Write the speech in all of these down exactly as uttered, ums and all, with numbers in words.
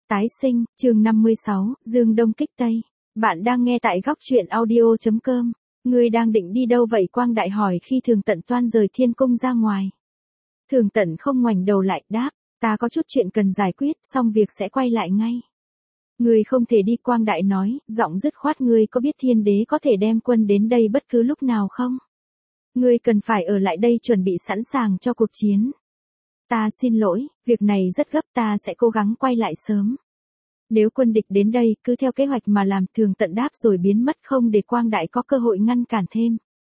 Tái sinh, chương năm mươi sáu, Dương Đông kích Tây. Bạn đang nghe tại góc truyện audio.com. Ngươi đang định đi đâu vậy? Quang Đại hỏi khi Thường Tận toan rời thiên cung ra ngoài. Thường Tận không ngoảnh đầu lại, đáp, ta có chút chuyện cần giải quyết, xong việc sẽ quay lại ngay. Ngươi không thể đi. Quang Đại nói, giọng dứt khoát. Ngươi có biết thiên đế có thể đem quân đến đây bất cứ lúc nào không? Ngươi cần phải ở lại đây chuẩn bị sẵn sàng cho cuộc chiến. Ta xin lỗi, việc này rất gấp, ta sẽ cố gắng quay lại sớm. Nếu quân địch đến đây, cứ theo kế hoạch mà làm. Thường Tận đáp rồi biến mất, không để Quang Đại có cơ hội ngăn cản thêm.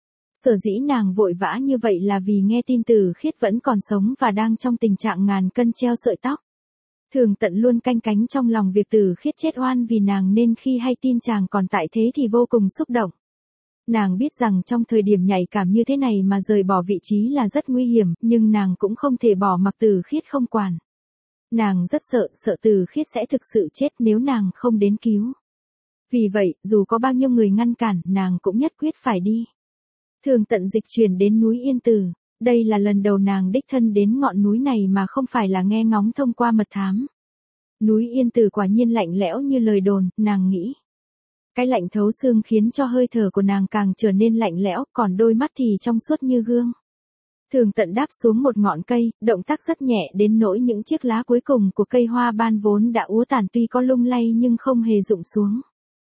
Sở dĩ nàng vội vã như vậy là vì nghe tin Từ Khiết vẫn còn sống và đang trong tình trạng ngàn cân treo sợi tóc. Thường Tận luôn canh cánh trong lòng việc Từ Khiết chết oan vì nàng, nên khi hay tin chàng còn tại thế thì vô cùng xúc động. Nàng biết rằng trong thời điểm nhạy cảm như thế này mà rời bỏ vị trí là rất nguy hiểm, nhưng nàng cũng không thể bỏ mặc Từ Khiết không quản. Nàng rất sợ, sợ Từ Khiết sẽ thực sự chết nếu nàng không đến cứu. Vì vậy, dù có bao nhiêu người ngăn cản, nàng cũng nhất quyết phải đi. Thường Tận dịch chuyển đến núi Yên Tử. Đây là lần đầu nàng đích thân đến ngọn núi này mà không phải là nghe ngóng thông qua mật thám. Núi Yên Tử quả nhiên lạnh lẽo như lời đồn, nàng nghĩ. Cái lạnh thấu xương khiến cho hơi thở của nàng càng trở nên lạnh lẽo, còn đôi mắt thì trong suốt như gương. Thường Tận đáp xuống một ngọn cây, động tác rất nhẹ đến nỗi những chiếc lá cuối cùng của cây hoa ban vốn đã úa tàn tuy có lung lay nhưng không hề rụng xuống.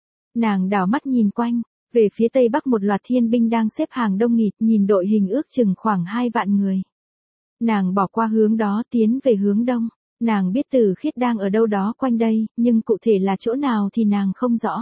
Nàng đảo mắt nhìn quanh, về phía tây bắc một loạt thiên binh đang xếp hàng đông nghịt, nhìn đội hình ước chừng khoảng hai vạn người. Nàng bỏ qua hướng đó tiến về hướng đông, nàng biết Từ Khiết đang ở đâu đó quanh đây, nhưng cụ thể là chỗ nào thì nàng không rõ.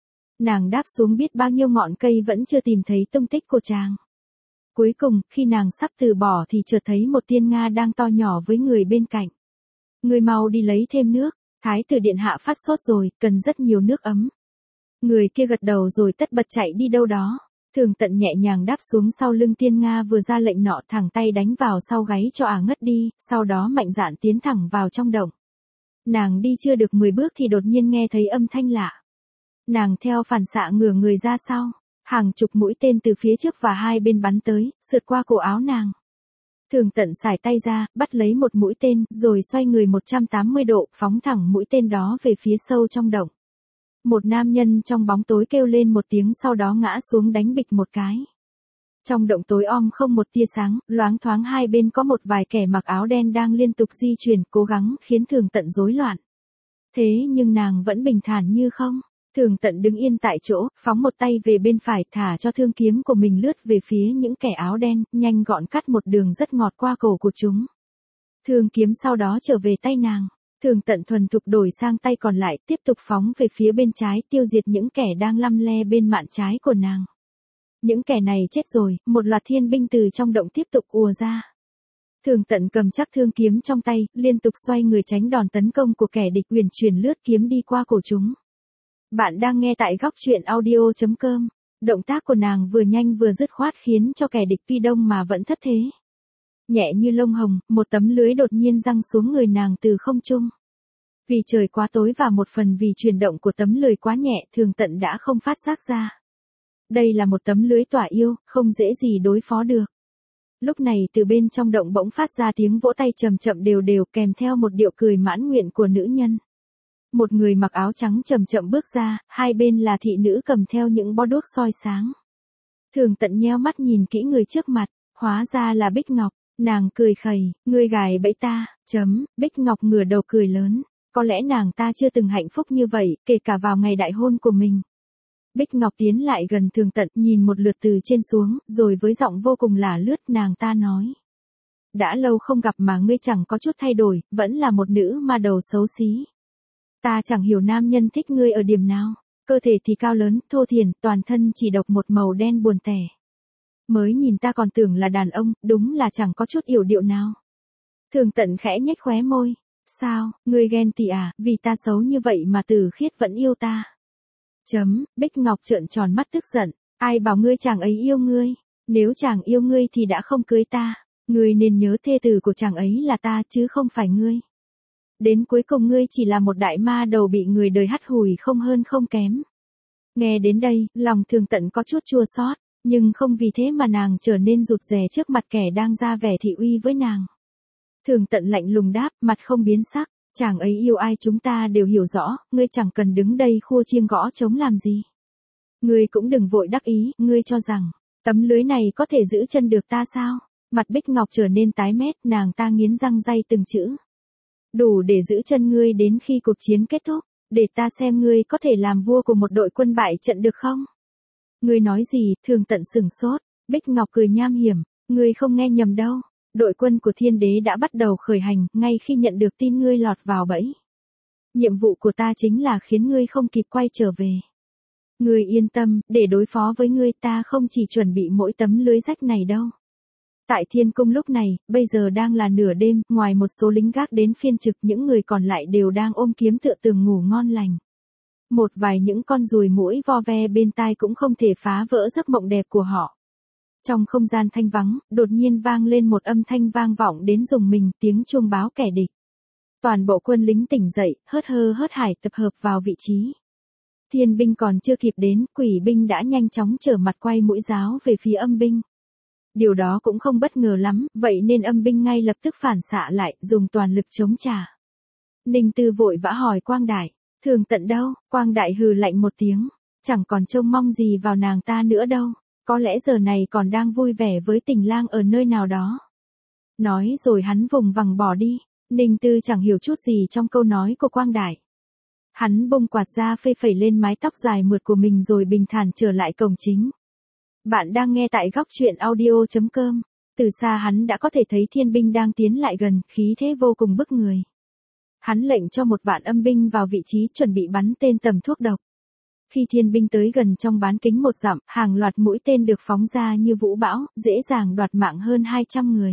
Nàng đáp xuống biết bao nhiêu ngọn cây vẫn chưa tìm thấy tung tích của chàng. Cuối cùng, khi nàng sắp từ bỏ thì chợt thấy một tiên Nga đang to nhỏ với người bên cạnh. Người mau đi lấy thêm nước, Thái tử điện hạ phát sốt rồi, cần rất nhiều nước ấm. Người kia gật đầu rồi tất bật chạy đi đâu đó. Thường Tận nhẹ nhàng đáp xuống sau lưng tiên Nga vừa ra lệnh nọ, thẳng tay đánh vào sau gáy cho ả ngất đi, sau đó mạnh dạn tiến thẳng vào trong động. Nàng đi chưa được mười bước thì đột nhiên nghe thấy âm thanh lạ. Nàng theo phản xạ ngửa người ra sau, hàng chục mũi tên từ phía trước và hai bên bắn tới, sượt qua cổ áo nàng. Thường Tận xải tay ra, bắt lấy một mũi tên, rồi xoay người một trăm tám mươi độ, phóng thẳng mũi tên đó về phía sâu trong động. Một nam nhân trong bóng tối kêu lên một tiếng, sau đó ngã xuống đánh bịch một cái. Trong động tối om không một tia sáng, loáng thoáng hai bên có một vài kẻ mặc áo đen đang liên tục di chuyển, cố gắng khiến Thường Tận rối loạn. Thế nhưng nàng vẫn bình thản như không. Thường Tận đứng yên tại chỗ, phóng một tay về bên phải, thả cho thương kiếm của mình lướt về phía những kẻ áo đen, nhanh gọn cắt một đường rất ngọt qua cổ của chúng. Thương kiếm sau đó trở về tay nàng. Thường Tận thuần thục đổi sang tay còn lại, tiếp tục phóng về phía bên trái, tiêu diệt những kẻ đang lăm le bên mạn trái của nàng. Những kẻ này chết rồi, một loạt thiên binh từ trong động tiếp tục ùa ra. Thường Tận cầm chắc thương kiếm trong tay, liên tục xoay người tránh đòn tấn công của kẻ địch, huyền chuyển lướt kiếm đi qua cổ chúng. Bạn đang nghe tại góc truyện audio.com. Động tác của nàng vừa nhanh vừa dứt khoát khiến cho kẻ địch tuy đông mà vẫn thất thế. Nhẹ như lông hồng, một tấm lưới đột nhiên giăng xuống người nàng từ không trung. Vì trời quá tối và một phần vì chuyển động của tấm lưới quá nhẹ, Thường Tận đã không phát giác ra. Đây là một tấm lưới tỏa yêu, không dễ gì đối phó được. Lúc này từ bên trong động bỗng phát ra tiếng vỗ tay chậm chậm đều đều, kèm theo một điệu cười mãn nguyện của nữ nhân. Một người mặc áo trắng chậm chậm bước ra, hai bên là thị nữ cầm theo những bó đuốc soi sáng. Thường Tận nheo mắt nhìn kỹ người trước mặt, hóa ra là Bích Ngọc. Nàng cười khẩy, ngươi gài bẫy ta, chấm, Bích Ngọc ngửa đầu cười lớn. Có lẽ nàng ta chưa từng hạnh phúc như vậy, kể cả vào ngày đại hôn của mình. Bích Ngọc tiến lại gần Thường Tận, nhìn một lượt từ trên xuống, rồi với giọng vô cùng lả lướt nàng ta nói. Đã lâu không gặp mà ngươi chẳng có chút thay đổi, vẫn là một nữ ma đầu xấu xí. Ta chẳng hiểu nam nhân thích ngươi ở điểm nào, cơ thể thì cao lớn, thô thiển, toàn thân chỉ độc một màu đen buồn tẻ. Mới nhìn ta còn tưởng là đàn ông, đúng là chẳng có chút yểu điệu nào. Thường Tận khẽ nhếch khóe môi. Sao, ngươi ghen tị à, vì ta xấu như vậy mà Từ Khiết vẫn yêu ta. Chấm, Bích Ngọc trợn tròn mắt tức giận. Ai bảo ngươi chàng ấy yêu ngươi, nếu chàng yêu ngươi thì đã không cưới ta. Ngươi nên nhớ thê tử của chàng ấy là ta chứ không phải ngươi. Đến cuối cùng ngươi chỉ là một đại ma đầu bị người đời hắt hủi không hơn không kém. Nghe đến đây, lòng Thường Tận có chút chua xót. Nhưng không vì thế mà nàng trở nên rụt rè trước mặt kẻ đang ra vẻ thị uy với nàng. Thường Tận lạnh lùng đáp, mặt không biến sắc, Chàng ấy yêu ai chúng ta đều hiểu rõ, ngươi chẳng cần đứng đây khua chiêng gõ trống làm gì. Ngươi cũng đừng vội đắc ý, ngươi cho rằng, tấm lưới này có thể giữ chân được ta sao? Mặt Bích Ngọc trở nên tái mét, nàng ta nghiến răng day từng chữ. Đủ để giữ chân ngươi đến khi cuộc chiến kết thúc, để ta xem ngươi có thể làm vua của một đội quân bại trận được không? Ngươi nói gì? Thường Tận sửng sốt, Bích Ngọc cười nham hiểm, ngươi không nghe nhầm đâu. Đội quân của Thiên Đế đã bắt đầu khởi hành, ngay khi nhận được tin ngươi lọt vào bẫy. Nhiệm vụ của ta chính là khiến ngươi không kịp quay trở về. Ngươi yên tâm, để đối phó với ngươi ta không chỉ chuẩn bị mỗi tấm lưới rách này đâu. Tại Thiên Cung lúc này, bây giờ đang là nửa đêm, ngoài một số lính gác đến phiên trực, những người còn lại đều đang ôm kiếm tựa tường ngủ ngon lành. Một vài những con ruồi muỗi vo ve bên tai cũng không thể phá vỡ giấc mộng đẹp của họ. Trong không gian thanh vắng, đột nhiên vang lên một âm thanh vang vọng đến rùng mình, tiếng chuông báo kẻ địch. Toàn bộ quân lính tỉnh dậy, hớt hơ hớt hải tập hợp vào vị trí. Thiên binh còn chưa kịp đến, quỷ binh đã nhanh chóng trở mặt quay mũi giáo về phía âm binh. Điều đó cũng không bất ngờ lắm, vậy nên âm binh ngay lập tức phản xạ lại, dùng toàn lực chống trả. Ninh Tư vội vã hỏi Quang Đại, Thường Tận đâu? Quang Đại hừ lạnh một tiếng, chẳng còn trông mong gì vào nàng ta nữa đâu, có lẽ giờ này còn đang vui vẻ với tình lang ở nơi nào đó. Nói rồi hắn vùng vằng bỏ đi, Ninh Tư chẳng hiểu chút gì trong câu nói của Quang Đại. Hắn bông quạt ra phê phẩy lên mái tóc dài mượt của mình rồi bình thản trở lại cổng chính. Bạn đang nghe tại góc truyện audio chấm com. Từ xa hắn đã có thể thấy thiên binh đang tiến lại gần, khí thế vô cùng bức người. Hắn lệnh cho một vạn âm binh vào vị trí chuẩn bị bắn tên tầm thuốc độc. Khi thiên binh tới gần trong bán kính một dặm, hàng loạt mũi tên được phóng ra như vũ bão, dễ dàng đoạt mạng hơn hai trăm người.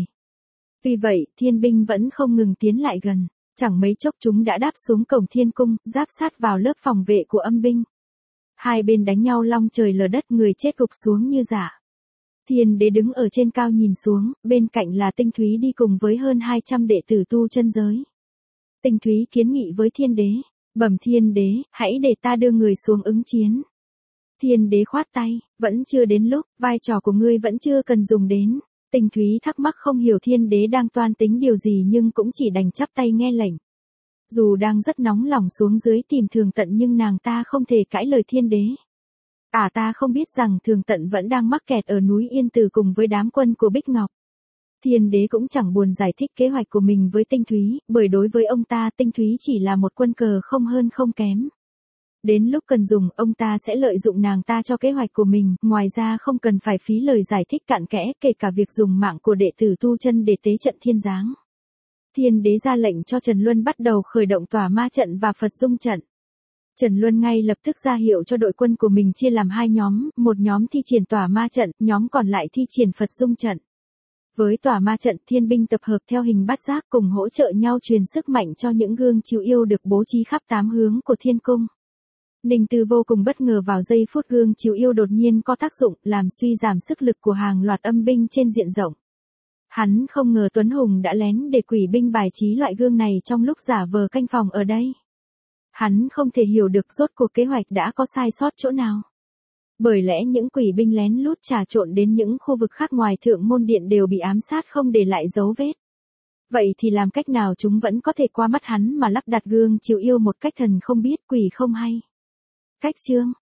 Vì vậy, thiên binh vẫn không ngừng tiến lại gần. Chẳng mấy chốc chúng đã đáp xuống cổng Thiên Cung, giáp sát vào lớp phòng vệ của âm binh. Hai bên đánh nhau long trời lở đất, người chết gục xuống như rả. Thiên Đế đứng ở trên cao nhìn xuống, bên cạnh là Tinh Thúy đi cùng với hơn hai trăm đệ tử tu chân giới. Tinh Thúy kiến nghị với Thiên Đế, bẩm Thiên Đế, hãy để ta đưa người xuống ứng chiến. Thiên Đế khoát tay, vẫn chưa đến lúc, vai trò của ngươi vẫn chưa cần dùng đến. Tinh Thúy thắc mắc không hiểu Thiên Đế đang toan tính điều gì nhưng cũng chỉ đành chắp tay nghe lệnh. Dù đang rất nóng lòng xuống dưới tìm Thường Tận nhưng nàng ta không thể cãi lời Thiên Đế. À ta không biết rằng Thường Tận vẫn đang mắc kẹt ở núi Yên Tử cùng với đám quân của Bích Ngọc. Thiên Đế cũng chẳng buồn giải thích kế hoạch của mình với Tinh Thúy, bởi đối với ông ta Tinh Thúy chỉ là một quân cờ không hơn không kém. Đến lúc cần dùng, ông ta sẽ lợi dụng nàng ta cho kế hoạch của mình, ngoài ra không cần phải phí lời giải thích cặn kẽ, kể cả việc dùng mạng của đệ tử tu chân để tế trận thiên giáng. Thiên Đế ra lệnh cho Trần Luân bắt đầu khởi động tỏa ma trận và Phật dung trận. Trần Luân ngay lập tức ra hiệu cho đội quân của mình chia làm hai nhóm, một nhóm thi triển tỏa ma trận, nhóm còn lại thi triển Phật dung trận. Với tỏa ma trận, thiên binh tập hợp theo hình bát giác cùng hỗ trợ nhau truyền sức mạnh cho những gương chiếu yêu được bố trí khắp tám hướng của Thiên Cung. Ninh Tư vô cùng bất ngờ vào giây phút gương chiếu yêu đột nhiên có tác dụng, làm suy giảm sức lực của hàng loạt âm binh trên diện rộng. Hắn không ngờ Tuấn Hùng đã lén để quỷ binh bài trí loại gương này trong lúc giả vờ canh phòng ở đây. Hắn không thể hiểu được rốt cuộc kế hoạch đã có sai sót chỗ nào. Bởi lẽ những quỷ binh lén lút trà trộn đến những khu vực khác ngoài Thượng Môn Điện đều bị ám sát không để lại dấu vết. Vậy thì làm cách nào chúng vẫn có thể qua mắt hắn mà lắp đặt gương chiếu yêu một cách thần không biết quỷ không hay? Cách chương,